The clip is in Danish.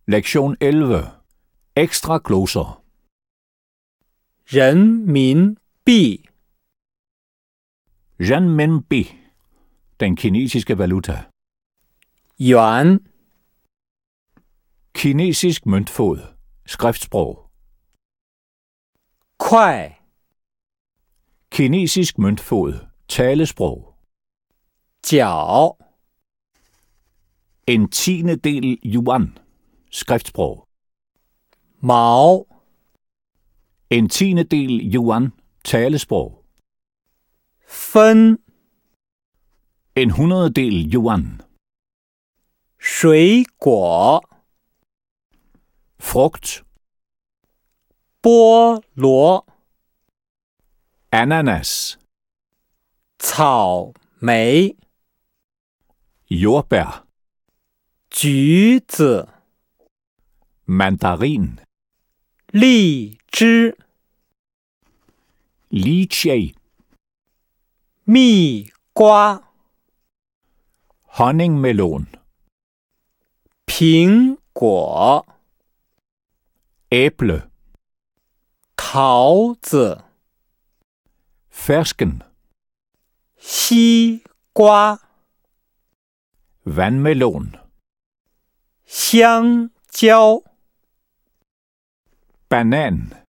Lektion 11. Ekstra gloser. 人民币 Renminbi. Den kinesiske valuta. 元 Kinesisk møntfod. Skriftsprog. 块 Kinesisk møntfod. Talesprog. 角 En tiendedel yuan. Skriftsprog. 毛 En tiendedel yuan. Talesprog. 分 En hundreddel yuan. 水果 Frugt. 菠萝 Ananas. 草莓 Jordbær. 橘子 Mandarin. 荔枝 Lychee. 蜜瓜 Honningmelon. 苹果 Æble. 桃子 Fersken. 西瓜 Vandmelon. 香蕉 Banan.